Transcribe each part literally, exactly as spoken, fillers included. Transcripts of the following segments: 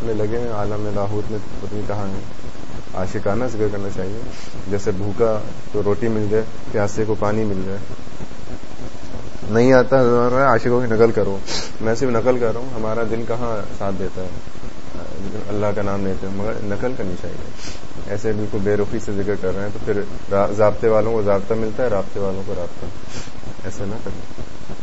میں لگے ہیں، عالم لاہوت میں پتہ نہیں کہاں ہیں. عاشقانہ ذکر کرنا چاہیے. جیسے بھوکا تو روٹی مل جائے، پیاسے کو پانی مل جائے. نہیں آتا عاشقوں کی نقل کرو. میں صرف نقل کر رہا ہوں، ہمارا دل کہاں ساتھ دیتا ہے اللہ کا نام لیتے ہیں، مگر نقل کرنی چاہیے. ایسے بالکل بے رخی سے ذکر کر رہے ہیں تو پھر ضابطے والوں کو ضابطہ ملتا ہے، رابطے والوں کو رابطہ. ایسے نہ کریں.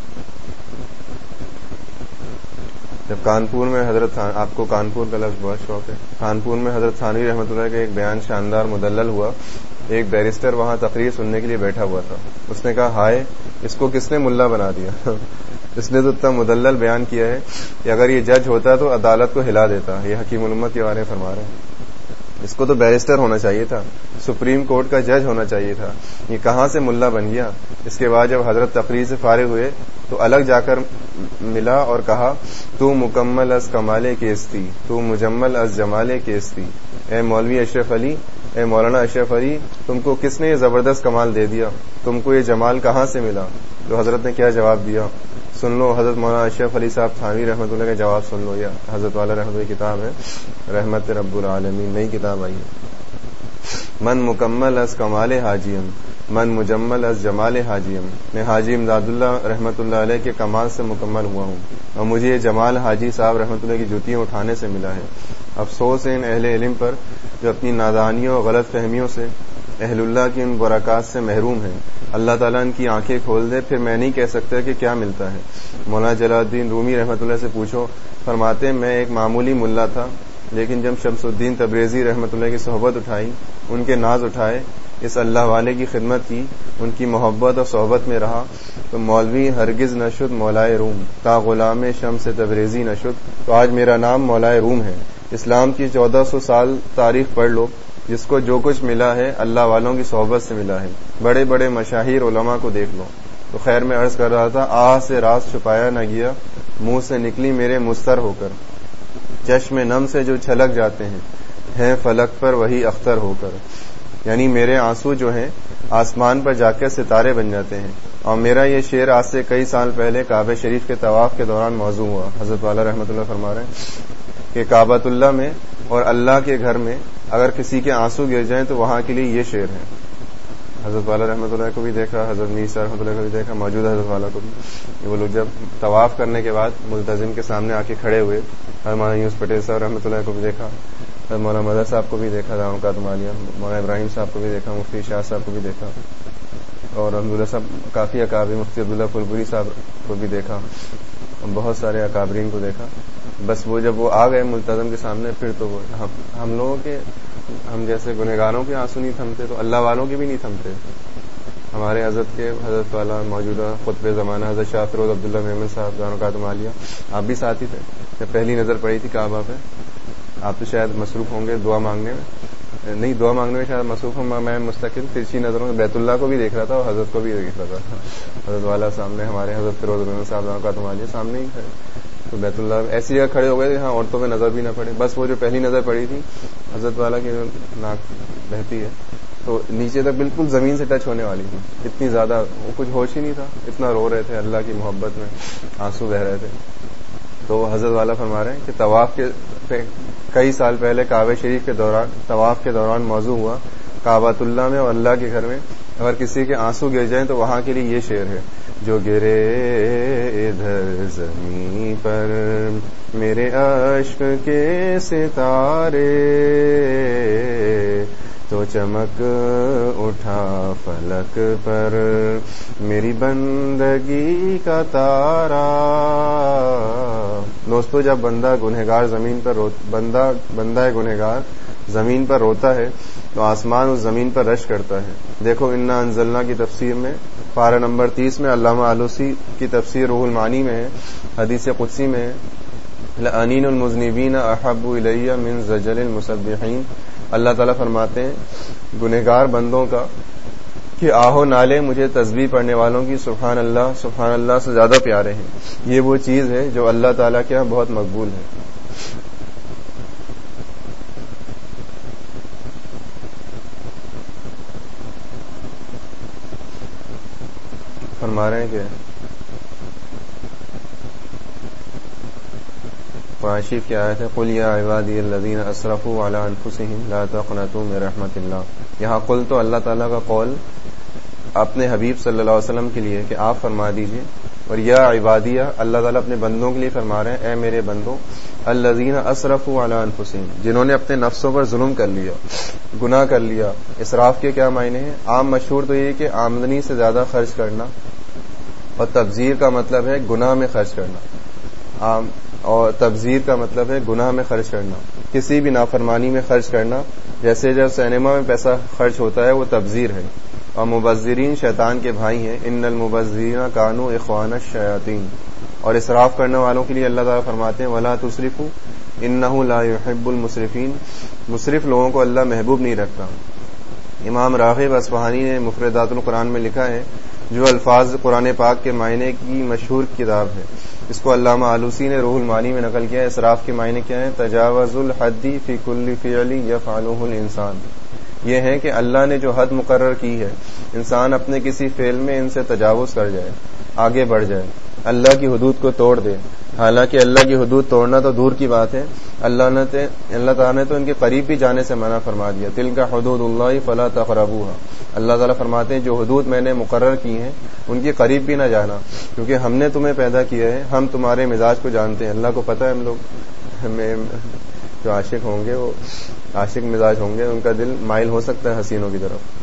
جب کانپور میں حضرت آپ کو کانپور کا لفظ بہت شوق ہے. کانپور میں حضرت تھانوی رحمۃ اللہ کا ایک بیان شاندار مدلل ہوا. ایک بیرسٹر وہاں تقریر سننے کے لیے بیٹھا ہوا تھا. اس نے کہا ہائے اس کو کس نے ملا بنا دیا. اس نے تو اتنا مدلل بیان کیا ہے کہ اگر یہ جج ہوتا تو عدالت کو ہلا دیتا. یہ حکیم الامت کے بارے میں فرما رہے ہیں. اس کو تو بیرسٹر ہونا چاہیے تھا، سپریم کورٹ کا جج ہونا چاہیے تھا. یہ کہاں سے ملا بن گیا. اس کے بعد جب حضرت تقریر سے فارغ ہوئے تو الگ جا کر ملا اور کہا تو مکمل از کمالے کیستی، تو مجمل از جمالے کیستی. اے مولوی اشرف علی، اے مولانا اشرف علی، تم کو کس نے یہ زبردست کمال دے دیا؟ تم کو یہ جمال کہاں سے ملا؟ تو حضرت نے کیا جواب دیا سن لو. حضرت مولانا اشرف علی صاحب تھانوی رحمۃ اللہ کا جواب سن لو. یہ حضرت والا رحمۃ اللہ کی کتاب ہے رحمت رب العالمین، نئی کتاب آئی ہے. من مکمل از کمال حاجیم، من مجمل از جمال حاجیم. میں حاجی امداد اللہ رحمۃ اللہ علیہ کے کمال سے مکمل ہوا ہوں اور مجھے یہ جمال حاجی صاحب رحمۃ اللہ کی جوتیاں اٹھانے سے ملا ہے. افسوس ہے ان اہل علم پر جو اپنی نادانیوں اور غلط فہمیوں سے اہل اللہ کی ان برکات سے محروم ہیں. اللہ تعالیٰ ان کی آنکھیں کھول دے. پھر میں نہیں کہہ سکتا کہ کیا ملتا ہے. مولانا جلال الدین رومی رحمۃ اللہ سے پوچھو، فرماتے ہیں میں ایک معمولی ملا تھا، لیکن جب شمس الدین تبریزی رحمۃ اللہ کی صحبت اٹھائی، ان کے ناز اٹھائے، اس اللہ والے کی خدمت کی، ان کی محبت اور صحبت میں رہا، تو مولوی ہرگز نہ شد مولائے روم، تا غلام شمس تبریزی نہ شد. تو آج میرا نام مولائے روم ہے. اسلام کی چودہ سو سال تاریخ پڑھ لو، جس کو جو کچھ ملا ہے اللہ والوں کی صحبت سے ملا ہے. بڑے بڑے مشاہیر علماء کو دیکھ لو. تو خیر میں عرض کر رہا تھا، آہ سے راز چھپایا نہ گیا، منہ سے نکلی میرے مستر ہو کر. چشم نم سے جو چھلک جاتے ہیں ہیں فلک پر وہی اختر ہو کر. یعنی میرے آنسو جو ہیں آسمان پر جا کر ستارے بن جاتے ہیں. اور میرا یہ شعر آج سے کئی سال پہلے کعبہ شریف کے طواف کے دوران موضوع ہوا. حضرت والا رحمۃ اللہ فرما رہے ہیں کہ کعبۃ اللہ میں اور اللہ کے گھر میں اگر کسی کے آنسو گر جائیں تو وہاں کے لیے یہ شعر ہے. حضرت والا رحمۃ اللہ کو بھی دیکھا، حضرت میسا رحمۃ اللہ کو بھی دیکھا، موجودہ حضرت والا کو بھی. وہ لوگ جب طواف کرنے کے بعد ملتزم کے سامنے آ کے کھڑے ہوئے، حضرت مولانا یونس پٹیل صاحب رحمۃ اللہ کو بھی دیکھا، حضرت مولانا مدر صاحب کو بھی دیکھا، داموں کا تمالیہ مولانا ابراہیم صاحب کو بھی دیکھا، مفتی شاہ صاحب کو بھی دیکھا، اور الحمدللہ صاحب کافی اکابر، مفتی عبداللہ پھلپوری صاحب کو بھی دیکھا، بہت سارے اکابرین کو دیکھا. بس وہ جب وہ آ گئے ملتزم کے سامنے، پھر تو وہ ہم, ہم لوگوں کے ہم جیسے گنہگاروں کے آنسو نہیں تھمتے تو اللہ والوں کے بھی نہیں تھمتے. ہمارے حضرت کے حضرت والا موجودہ خطب زمانہ حضرت شاہ فیروز عبداللہ محمد صاحب دانو کاتم عالیہ، آپ بھی ساتھی تھے جب پہلی نظر پڑی تھی کعبہ پہ. آپ تو شاید مصروف ہوں گے دعا مانگنے میں، نہیں دعا مانگنے میں شاید مصروف ہوں. میں مستقل ترچھی نظروں سے بیت اللہ کو بھی دیکھ رہا تھا اور حضرت کو بھی دیکھ رہا تھا. حضرت والا سامنے، ہمارے حضرت فیروز محمد صاحب دانو کاتم عالیہ سامنے ہی کھڑے. تو بیت اللہ ایسی جگہ کھڑے ہو گئے ہاں عورتوں پہ نظر بھی نہ پڑے. بس وہ جو پہلی نظر پڑی تھی حضرت والا کی ناک بہتی ہے تو نیچے تک بالکل زمین سے ٹچ ہونے والی تھی. اتنی زیادہ وہ کچھ ہوش ہی نہیں تھا، اتنا رو رہے تھے، اللہ کی محبت میں آنسو بہ رہے تھے. تو حضرت والا فرما رہے ہیں کہ طواف کے کئی سال پہلے کعبہ شریف کے دوران طواف کے دوران موضوع ہوا کعبۃ اللہ میں اور اللہ کے گھر میں اگر کسی کے آنسو گر جائیں تو وہاں کے لیے یہ شعر ہے. جو گرے ادھر زمین پر میرے عشق کے ستارے، تو چمک اٹھا فلک پر میری بندگی کا تارا. دوستو جب بندہ گنہگار زمین پر رو بندہ بندہ گنہگار زمین پر روتا ہے تو آسمان اس زمین پر رش کرتا ہے. دیکھو انا انزلنا کی تفسیر میں پارہ نمبر تیس میں علامہ آلوسی کی تفسیر روح المعانی میں ہے، حدیث قدسی میں ہے لَأَنِينُ الْمُذْنِبِينَ أَحَبُّ إِلَيَّ مِنْ زَجْرِ الْمُسَبِّحِينَ. اللہ تعالیٰ فرماتے ہیں گنہگار بندوں کا کہ آہو نالے مجھے تسبیح پڑھنے والوں کی سبحان اللہ سبحان اللہ سے زیادہ پیارے ہیں. یہ وہ چیز ہے جو اللہ تعالیٰ کے ہاں بہت مقبول ہے. فرما رہے ہیں کہ قرآن شریف کی آیت ہے قل یا عبادی الذین اسرفوا علی انفسہم لا تقنطوا من رحمت اللہ. یہاں قل تو اللہ تعالیٰ کا قول اپنے حبیب صلی اللہ علیہ وسلم کے لیے کہ آپ فرما دیجئے, اور یا عبادیہ اللہ تعالیٰ اپنے بندوں کے لیے فرما رہے ہیں اے میرے بندوں الذین اسرفوا علی انفسہم, جنہوں نے اپنے نفسوں پر ظلم کر لیا, گناہ کر لیا. اسراف کے کیا معنی ہیں؟ عام مشہور تو یہ کہ آمدنی سے زیادہ خرچ کرنا, اور تبذیر کا مطلب ہے گناہ میں خرچ کرنا. عام اور تبذیر کا مطلب ہے گناہ میں خرچ کرنا, کسی بھی نافرمانی میں خرچ کرنا. جیسے جب سینما میں پیسہ خرچ ہوتا ہے وہ تبذیر ہے. اور مبذرین شیطان کے بھائی ہیں, ان المبذرین کانوا اخوان الشیاطین. اور اسراف کرنے والوں کے لیے اللہ تعالیٰ فرماتے ہیں ولا تسرفوا انہ لا يحب المسرفین, مصرف لوگوں کو اللہ محبوب نہیں رکھتا. امام راغب اصفہانی نے مفردات القرآن میں لکھا ہے, جو الفاظ قرآن پاک کے معنی کی مشہور کتاب ہے. اس کو علامہ آلوسی نے روح المعانی میں نقل کیا ہے. اسراف کے معنی کیا ہے؟ تجاوز الحد فی کل فعل یفعلہ الانسان. یہ ہے کہ اللہ نے جو حد مقرر کی ہے انسان اپنے کسی فعل میں ان سے تجاوز کر جائے, آگے بڑھ جائے, اللہ کی حدود کو توڑ دے. حالانکہ اللہ کی حدود توڑنا تو دور کی بات ہے, اللہ نے اللہ تعالیٰ نے تو ان کے قریب بھی جانے سے منع فرما دیا. تلک حدود اللہ فلا تقربوها. اللہ تعالیٰ فرماتے ہیں جو حدود میں نے مقرر کی ہیں ان کے قریب بھی نہ جانا, کیونکہ ہم نے تمہیں پیدا کیا ہے, ہم تمہارے مزاج کو جانتے ہیں. اللہ کو پتہ ہے ہم لوگ ہمیں جو عاشق ہوں گے وہ عاشق مزاج ہوں گے, ان کا دل مائل ہو سکتا ہے حسینوں کی طرف.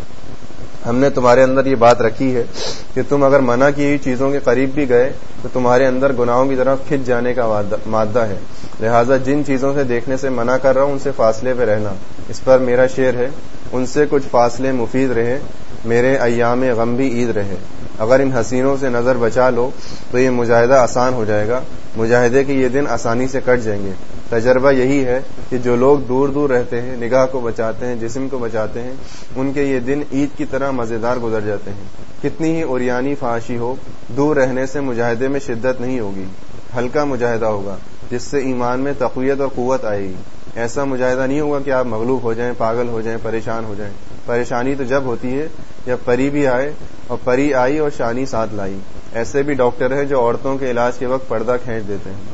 ہم نے تمہارے اندر یہ بات رکھی ہے کہ تم اگر منع کی ہوئی چیزوں کے قریب بھی گئے تو تمہارے اندر گناہوں کی طرف کھنچ جانے کا مادہ ہے. لہٰذا جن چیزوں سے دیکھنے سے منع کر رہا ہوں ان سے فاصلے پہ رہنا. اس پر میرا شعر ہے, ان سے کچھ فاصلے مفید رہے, میرے ایام غم بھی عید رہے. اگر ان حسینوں سے نظر بچا لو تو یہ مجاہدہ آسان ہو جائے گا, مجاہدے کے یہ دن آسانی سے کٹ جائیں گے. تجربہ یہی ہے کہ جو لوگ دور دور رہتے ہیں, نگاہ کو بچاتے ہیں, جسم کو بچاتے ہیں, ان کے یہ دن عید کی طرح مزیدار گزر جاتے ہیں. کتنی ہی اوریانی فحاشی ہو, دور رہنے سے مجاہدے میں شدت نہیں ہوگی, ہلکا مجاہدہ ہوگا جس سے ایمان میں تقویت اور قوت آئے گی. ایسا مجاہدہ نہیں ہوگا کہ آپ مغلوب ہو جائیں, پاگل ہو جائیں, پریشان ہو جائیں. پریشانی تو جب ہوتی ہے جب پری بھی آئے, اور پری آئی اور شانی ساتھ لائی. ایسے بھی ڈاکٹر ہیں جو عورتوں کے علاج کے وقت پردہ کھینچ دیتے ہیں.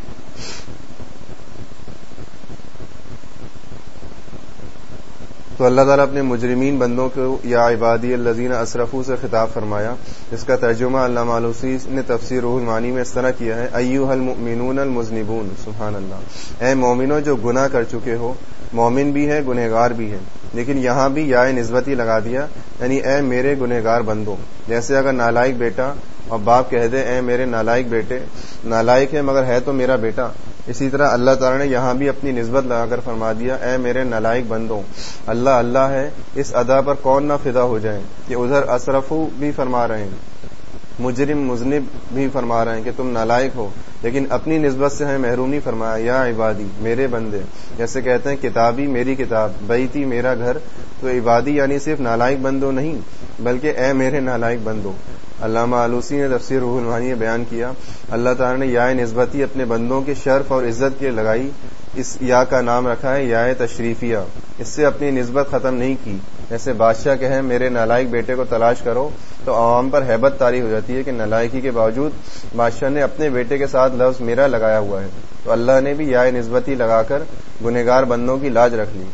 تو اللہ تعالیٰ اپنے مجرمین بندوں کو یا عبادی الذین اسرفوا سے خطاب فرمایا. اس کا ترجمہ علامہ آلوسی نے تفسیر روح المعانی میں اس طرح کیا ہے ایھا المؤمنون المذنبون. سبحان اللہ, اے مومنوں جو گناہ کر چکے ہو. مومن بھی ہے, گنہگار بھی ہے, لیکن یہاں بھی یا نسبتی لگا دیا, یعنی اے میرے گنہگار بندوں. جیسے اگر نالائق بیٹا اور باپ کہہ دے اے میرے نالائق بیٹے, نالائق ہے مگر ہے تو میرا بیٹا. اسی طرح اللہ تعالیٰ نے یہاں بھی اپنی نسبت لگا کر فرما دیا اے میرے نالائق بندوں. اللہ اللہ ہے, اس ادا پر کون نہ فدا ہو جائیں کہ ادھر اسرفو بھی فرما رہے ہیں, مجرم مذنب بھی فرما رہے ہیں کہ تم نالائق ہو, لیکن اپنی نسبت سے ہمیں محروم نہیں فرمایا. یا عبادی میرے بندے, جیسے کہتے ہیں کتابی میری کتاب, بیتی میرا گھر. تو عبادی یعنی صرف نالائق بندوں نہیں بلکہ اے میرے نالائق بندوں. علامہ آلوسی نے تفسیر روح المعانی میں بیان کیا اللہ تعالیٰ نے یا نسبتی اپنے بندوں کے شرف اور عزت کے لگائی. اس یا کا نام رکھا ہے یا تشریفیہ. اس سے اپنی نسبت ختم نہیں کی. جیسے بادشاہ کہیں میرے نالائق بیٹے کو تلاش کرو تو عوام پر ہیبت طاری ہو جاتی ہے کہ نالائقی کے باوجود بادشاہ نے اپنے بیٹے کے ساتھ لفظ میرا لگایا ہوا ہے. تو اللہ نے بھی یا نسبتی لگا کر گنہگار بندوں کی لاج رکھ لی.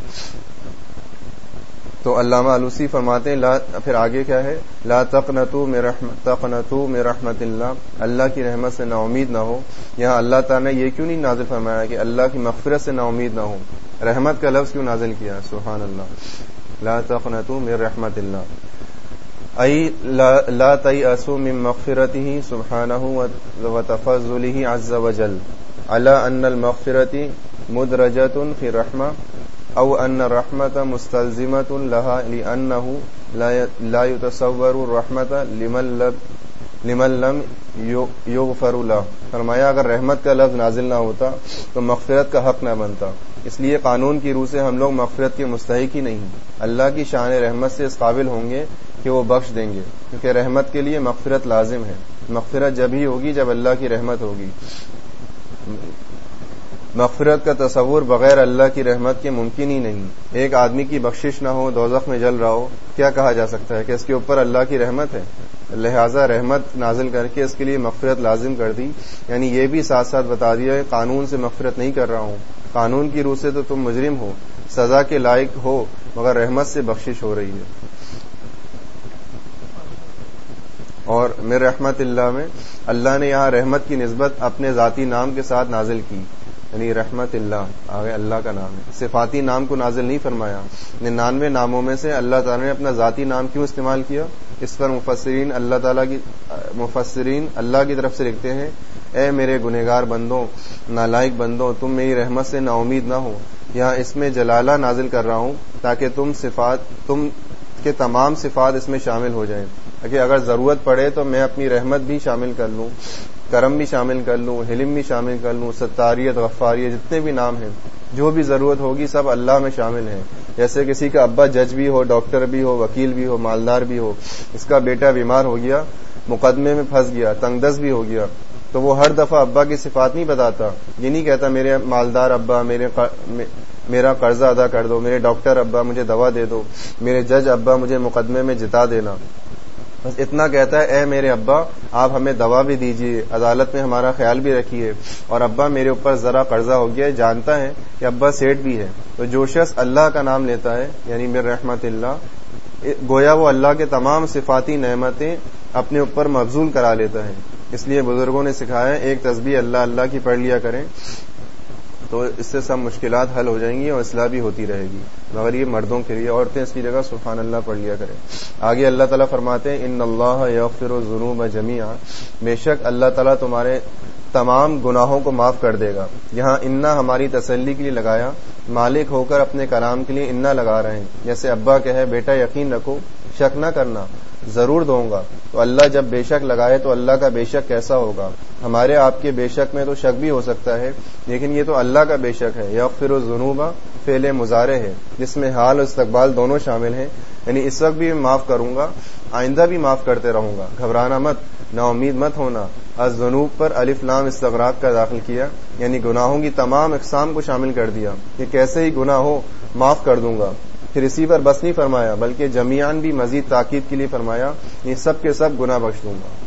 تو علامہ آلوسی فرماتے ہیں لا پھر آگے کیا ہے لا تقنطوا من رحمت تقنطوا من رحمت اللہ, اللہ کی رحمت سے نا امید نہ ہو. یہاں اللہ تعالیٰ نے یہ کیوں نہیں نازل فرمایا کہ اللہ کی مغفرت سے نا امید نہ ہو, رحمت کا لفظ کیوں نازل کیا؟ سبحان اللہ. لا تقنطوا من رحمت اللہ ای لا تیأسوا من مغفرته سبحانه وتفضله عز وجل على ان المغفرة مدرجة في الرحمة او ان الرحمة مستلزمة لها لانه لا يتصور الرحمة لمن لمن لم یغفر له. فرمایا اگر رحمت کا لفظ نازل نہ ہوتا تو مغفرت کا حق نہ بنتا. اس لیے قانون کی روح سے ہم لوگ مغفرت کے مستحق ہی نہیں. اللہ کی شان رحمت سے اس قابل ہوں گے کہ وہ بخش دیں گے, کیونکہ رحمت کے لیے مغفرت لازم ہے. مغفرت جب ہی ہوگی جب اللہ کی رحمت ہوگی. مغفرت کا تصور بغیر اللہ کی رحمت کے ممکن ہی نہیں. ایک آدمی کی بخشش نہ ہو, دوزخ میں جل رہا ہو, کیا کہا جا سکتا ہے کہ اس کے اوپر اللہ کی رحمت ہے؟ لہذا رحمت نازل کر کے اس کے لیے مغفرت لازم کر دی. یعنی یہ بھی ساتھ ساتھ بتا دیا کہ قانون سے مغفرت نہیں کر رہا ہوں, قانون کی روح سے تو تم مجرم ہو, سزا کے لائق ہو, مگر رحمت سے بخشش ہو رہی ہے. اور من رحمت اللہ میں اللہ نے یہاں رحمت کی نسبت اپنے ذاتی نام کے ساتھ نازل کی, یعنی رحمت اللہ آگے اللہ کا نام ہے, صفاتی نام کو نازل نہیں فرمایا. ننانوے ناموں میں سے اللہ تعالیٰ نے اپنا ذاتی نام کیوں استعمال کیا؟ اس پر مفسرین اللہ تعالیٰ کی مفسرین اللہ کی طرف سے لکھتے ہیں, اے میرے گنہگار بندوں, نالائق بندوں, تم میری رحمت سے نا امید نہ ہو. یہاں اس میں جلالہ نازل کر رہا ہوں تاکہ تم صفات تم کے تمام صفات اس میں شامل ہو جائیں, کہ اگر ضرورت پڑے تو میں اپنی رحمت بھی شامل کر لوں, کرم بھی شامل کر لوں, حلم بھی شامل کر لوں, ستاریت, غفاریت, جتنے بھی نام ہیں, جو بھی ضرورت ہوگی سب اللہ میں شامل ہیں. جیسے کسی کا ابا جج بھی ہو, ڈاکٹر بھی ہو, وکیل بھی ہو, مالدار بھی ہو, اس کا بیٹا بیمار ہو گیا, مقدمے میں پھنس گیا, تنگ دست بھی ہو گیا, تو وہ ہر دفعہ ابا کی صفات نہیں بتاتا. یہ نہیں کہتا میرے مالدار ابا میرے میرا قرضہ ادا کر دو, میرے ڈاکٹر ابا مجھے دوا دے دو, میرے جج ابا مجھے مقدمے میں جتا دینا. بس اتنا کہتا ہے, اے میرے ابا آپ ہمیں دوا بھی دیجیے, عدالت میں ہمارا خیال بھی رکھیے, اور ابا میرے اوپر ذرا قرضہ ہو گیا ہے, جانتا ہے کہ ابا سیٹ بھی ہے. تو جو شخص اللہ کا نام لیتا ہے یعنی من رحمت اللہ, گویا وہ اللہ کے تمام صفاتی نعمتیں اپنے اوپر مبذول کرا لیتا ہے. اس لیے بزرگوں نے سکھایا ایک تسبیح اللہ اللہ کی پڑھ لیا کریں تو اس سے سب مشکلات حل ہو جائیں گی اور اصلاح بھی ہوتی رہے گی. مگر یہ مردوں کے لیے, عورتیں اس کی جگہ سبحان اللہ پڑھ لیا کریں. آگے اللہ تعالیٰ فرماتے ہیں ان اللہ یغفر الذنوب جميعا, بے شک اللہ تعالیٰ تمہارے تمام گناہوں کو معاف کر دے گا. یہاں انا ہماری تسلی کے لیے لگایا, مالک ہو کر اپنے کلام کے لیے انا لگا رہے ہیں. جیسے ابا کہے بیٹا یقین رکھو, شک نہ کرنا, ضرور دوں گا. تو اللہ جب بے شک لگائے تو اللہ کا بے شک کیسا ہوگا؟ ہمارے آپ کے بے شک میں تو شک بھی ہو سکتا ہے, لیکن یہ تو اللہ کا بے شک ہے. یغفر الذنوب فعل مضارع ہے جس میں حال اور استقبال دونوں شامل ہیں, یعنی اس وقت بھی معاف کروں گا, آئندہ بھی معاف کرتے رہوں گا. گھبرانا مت, نا امید مت ہونا. الذنوب پر الف لام استغراق کا داخل کیا, یعنی گناہوں کی تمام اقسام کو شامل کر دیا کہ کیسے ہی گناہ ہو معاف کر دوں گا. پھر اسی پر بس نہیں فرمایا بلکہ جمیعاً بھی مزید تاکید کے لیے فرمایا, یہ سب کے سب گناہ بخش دوں گا.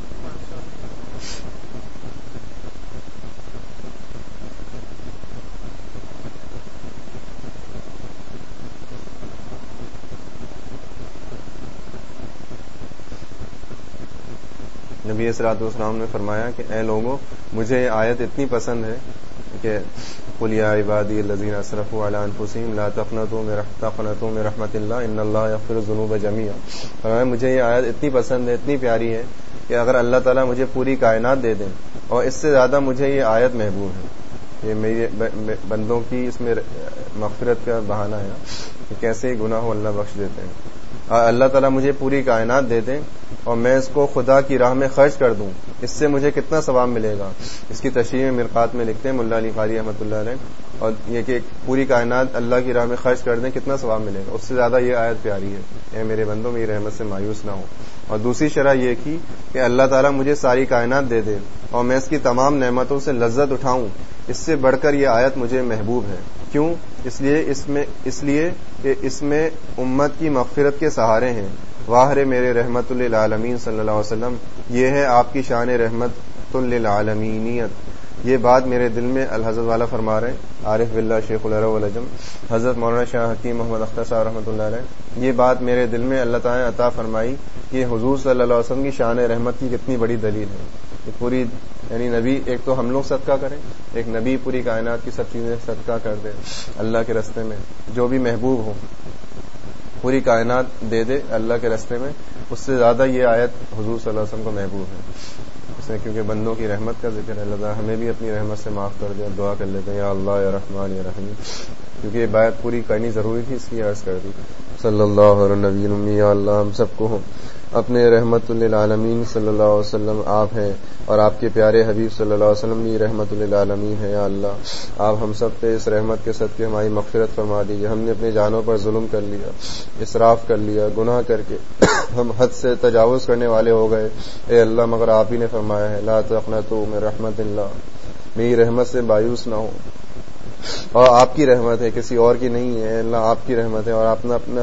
نبی صلی اللہ علیہ وسلم نے فرمایا کہ اے لوگوں, مجھے یہ آیت اتنی پسند ہے کہ قل یا عبادی الذین اسرفوا علی انفسہم لا تقنطوا من رحمت اللہ ان اللہ یغفر الذنوب جميعا. فرمایا مجھے یہ آیت اتنی پسند ہے, اتنی پیاری ہے کہ اگر اللہ تعالیٰ مجھے پوری کائنات دے دیں اور اس سے زیادہ مجھے یہ آیت محبوب ہے. یہ میرے بندوں کی اس میں مغفرت کا بہانہ ہے کہ کیسے گناہ ہو اللہ بخش دیتے ہیں. اللہ تعالیٰ مجھے پوری کائنات دے دیں اور میں اس کو خدا کی راہ میں خرچ کر دوں, اس سے مجھے کتنا ثواب ملے گا. اس کی تشریح مرقات میں لکھتے ہیں ملا علی قاری رحمۃ اللہ علیہ, اور یہ کہ پوری کائنات اللہ کی راہ میں خرچ کر دیں کتنا ثواب ملے گا. اس سے زیادہ یہ آیت پیاری ہے, اے میرے بندوں میری رحمت سے مایوس نہ ہو. اور دوسری شرح یہ کی کہ اللہ تعالیٰ مجھے ساری کائنات دے دے اور میں اس کی تمام نعمتوں سے لذت اٹھاؤں, اس سے بڑھ کر یہ آیت مجھے محبوب ہے. کیوں؟ اس لیے اس میں اس لیے کہ اس میں امت کی مغفرت کے سہارے ہیں. واہ رے میرے رحمت للعالمین صلی اللہ علیہ وسلم, یہ ہے آپ کی شان رحمت للعالمینیت. یہ بات میرے دل میں الحضرت والا فرما رہے ہیں عارف باللہ شیخ العرب والعجم حضرت مولانا شاہ حکیم محمد اختر صاحب رحمۃ اللہ علیہ, یہ بات میرے دل میں اللہ تعالیٰ نے عطا فرمائی کہ حضور صلی اللہ علیہ وسلم کی شان رحمت کی کتنی بڑی دلیل ہے. کہ پوری یعنی نبی, ایک تو ہم لوگ صدقہ کریں, ایک نبی پوری کائنات کی سب چیزیں صدقہ کر دے اللہ کے راستے میں, جو بھی محبوب ہو پوری کائنات دے دے اللہ کے راستے میں. اس سے زیادہ یہ آیت حضور صلی اللہ علیہ وسلم کو محبوب ہے. اس میں کیونکہ بندوں کی رحمت کا ذکر ہے, اللہ ہمیں بھی اپنی رحمت سے معاف کر دے. اور دعا کر لیتے ہیں یا اللہ یا رحمان یا رحیم, کیونکہ یہ بات پوری کرنی ضروری تھی, اس کی عرض کر دی. صلی اللہ علیہ نبی, یا اللہ ہم سب کو اپنے رحمت للعالمین صلی اللہ علیہ وسلم آپ ہیں, اور آپ کے پیارے حبیب صلی اللہ علیہ وسلم بھی رحمت للعالمین ہے. یا اللہ آپ ہم سب پہ اس رحمت کے صدقے ہماری مغفرت فرما دیجیے. ہم نے اپنی جانوں پر ظلم کر لیا, اسراف کر لیا, گناہ کر کے ہم حد سے تجاوز کرنے والے ہو گئے. اے اللہ مگر آپ ہی نے فرمایا ہے لا تقنطوا من رحمت اللہ, میری رحمت سے مایوس نہ ہو. اور آپ کی رحمت ہے, کسی اور کی نہیں ہے. اللہ آپ کی رحمت ہے, اور آپ نے اپنا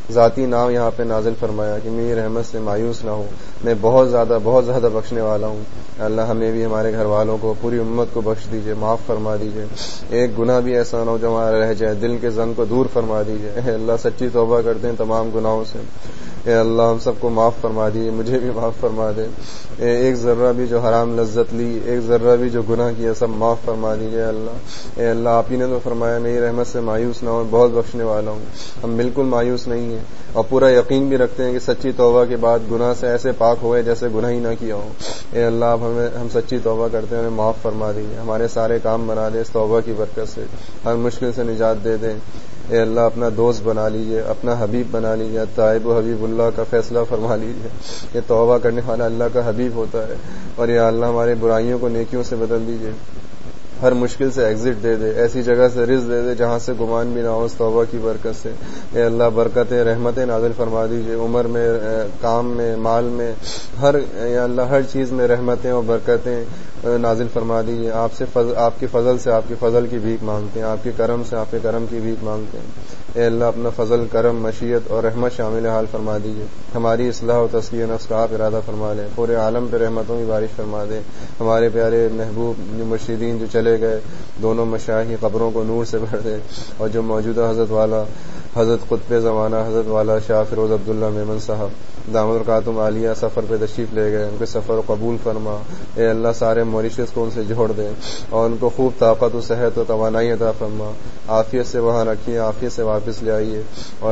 ذاتی نام یہاں پہ نازل فرمایا کہ میری رحمت سے مایوس نہ ہو، میں بہت زیادہ بہت زیادہ بخشنے والا ہوں۔ اللہ ہمیں بھی ہمارے گھر والوں کو پوری امت کو بخش دیجئے، معاف فرما دیجئے، ایک گناہ بھی ایسا نہ ہو جو ہمارا رہ جائے، دل کے زنگ کو دور فرما دیجئے۔ اے اللہ سچی توبہ کرتے ہیں تمام گناہوں سے، اے اللہ ہم سب کو معاف فرما دیجئے، مجھے بھی معاف فرما دے، ایک ذرہ بھی جو حرام لذت لی، ایک ذرہ بھی جو گناہ کیا، سب معاف فرما دیجئے اللہ۔ اے اللہ آپ ہی نے تو فرمایا میری رحمت سے مایوس نہ ہو، بہت بخشنے والا ہوں۔ ہم بالکل مایوس نہیں ہیں اور پورا یقین بھی رکھتے ہیں کہ سچی توبہ کے بعد گناہ سے ایسے پاک ہوئے جیسے گناہ ہی نہ کیا ہو۔ اے اللہ آپ ہمیں ہم سچی توبہ کرتے ہیں، ہمیں معاف فرما دیجئے، ہمارے سارے کام بنا دے اس توبہ کی برکت سے، ہر مشکل سے نجات دے دیں۔ اے اللہ اپنا دوست بنا لیجئے، اپنا حبیب بنا لیجئے، طائب و حبیب اللہ کا فیصلہ فرما لیجئے۔ یہ توبہ کرنے والا اللہ کا حبیب ہوتا ہے، اور یا اللہ ہمارے برائیوں کو نیکیوں سے بدل دیجئے، ہر مشکل سے ایگزٹ دے دے، ایسی جگہ سے رزق دے دے جہاں سے گمان بھی نہ ہو اس توبہ کی برکت سے۔ اے اللہ برکتیں رحمتیں نازل فرما دیجئے، عمر میں، کام میں، مال میں، ہر یا اللہ ہر چیز میں رحمتیں اور برکتیں نازل فرما دیجئے۔ آپ سے فضل، آپ کے فضل سے آپ کے فضل کی بھیک مانگتے ہیں، آپ کے کرم سے آپ کے کرم کی بھیک مانگتے ہیں۔ اے اللہ اپنا فضل، کرم، مشیت اور رحمت شامل حال فرما دیجئے، ہماری اصلاح و تزکیہ نفس کا آپ ارادہ فرما لیں، پورے عالم پہ رحمتوں کی بارش فرما دیں۔ ہمارے پیارے محبوب مرشدین جو چلے گئے دونوں مشائخ کی قبروں کو نور سے بھر دے، اور جو موجودہ حضرت والا حضرت قطب زمانہ حضرت والا شاہ فیروز عبداللہ میمن صاحب دامت برکاتہم عالیہ سفر پہ تشریف لے گئے، ان کے سفر قبول فرما۔ اے اللہ سارے موریشس کو ان سے جوڑ دے اور ان کو خوب طاقت و صحت و توانائی عطا فرما، عافیت سے وہاں رکھیے، عافیت سے واپس لے آئیے، اور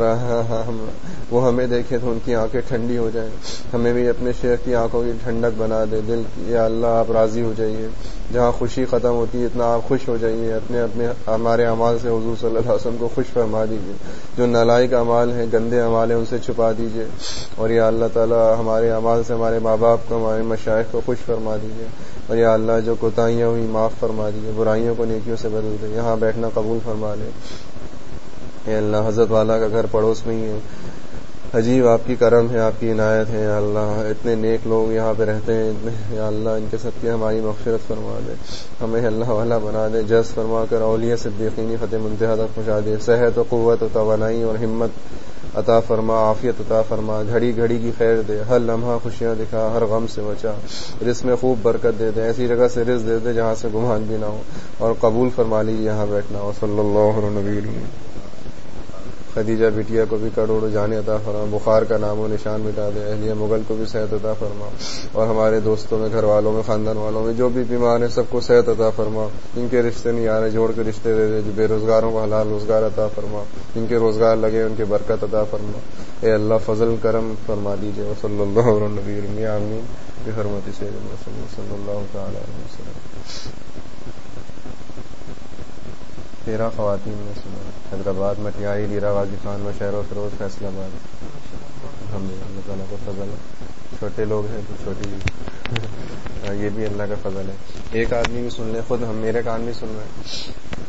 وہ ہمیں دیکھیں تو ان کی آنکھیں ٹھنڈی ہو جائیں، ہمیں بھی اپنے شیخ کی آنکھوں کی ٹھنڈک بنا دے دل کی۔ یا اللہ آپ راضی ہو جائیے، جہاں خوشی ختم ہوتی ہے اتنا آپ خوش ہو جائیے، اپنے اپنے ہمارے اعمال سے حضور صلی اللہ علیہ وسلم کو خوش فرما دیجیے، جو نالائق اعمال ہیں، گندے اعمال ہیں، ان سے چھپا دیجیے، اور یا اللہ تعالی ہمارے اعمال سے ہمارے ماں باپ کو، ہمارے مشائخ کو خوش فرما دیجیے، اور یا اللہ جو کوتاہیاں ہوئی معاف فرما دیجیے، برائیوں کو نیکیوں سے بدل دے، یہاں بیٹھنا قبول فرما لے۔ اے اللہ حضرت والا کا گھر پڑوس میں ہی ہے، عجیب آپ کی کرم ہے، آپ کی عنایت ہے، یا اللہ اتنے نیک لوگ یہاں پہ رہتے ہیں، اتنے یا اللہ ان کے صدقے ہماری مغفرت فرما دے، ہمیں اللہ والا بنا دے، جز فرما کر اولیاء صدیقینی فتح منتہا تک پہنچا دے، صحت و قوت و توانائی اور ہمت عطا فرما، عافیت عطا فرما، گھڑی گھڑی کی خیر دے، ہر لمحہ خوشیاں دکھا، ہر غم سے بچا، رزق میں خوب برکت دے دے، ایسی جگہ سے رزق دے دے جہاں سے گمان بھی نہ ہو، اور قبول فرما لیجیے یہاں بیٹھنا۔ وصلی اللہ علیہ نبی خدیجہ بیٹیا کو بھی کروڑوں جانے عطا فرما، بخار کا نام و نشان مٹا دے، اہلیہ مغل کو بھی صحت عطا فرما، اور ہمارے دوستوں میں، گھر والوں میں، خاندان والوں میں جو بھی بیمار ہیں سب کو صحت عطا فرما، ان کے رشتے نہیں آ رہے جوڑ کے رشتے دے دے، جو بے روزگاروں کو حلال روزگار عطا فرما، ان کے روزگار لگے ان کے برکت عطا فرما، اے اللہ فضل کرم فرما دیجیے۔ وصلی اللہ علیہ نبی آمین بحرمت سیدنا صلی اللہ تعالی علیہ وسلم۔ تیرہ خواتین میں سنا حیدرآباد مٹیاری ڈیرہ غازی خان میں شہر و فیروز فیصل آباد، ہم اللہ تعالیٰ کا فضل ہے، چھوٹے لوگ ہیں تو چھوٹی یہ بھی اللہ کا فضل ہے۔ ایک آدمی بھی سن لے، خود ہم میرے کان بھی سن رہے ہیں۔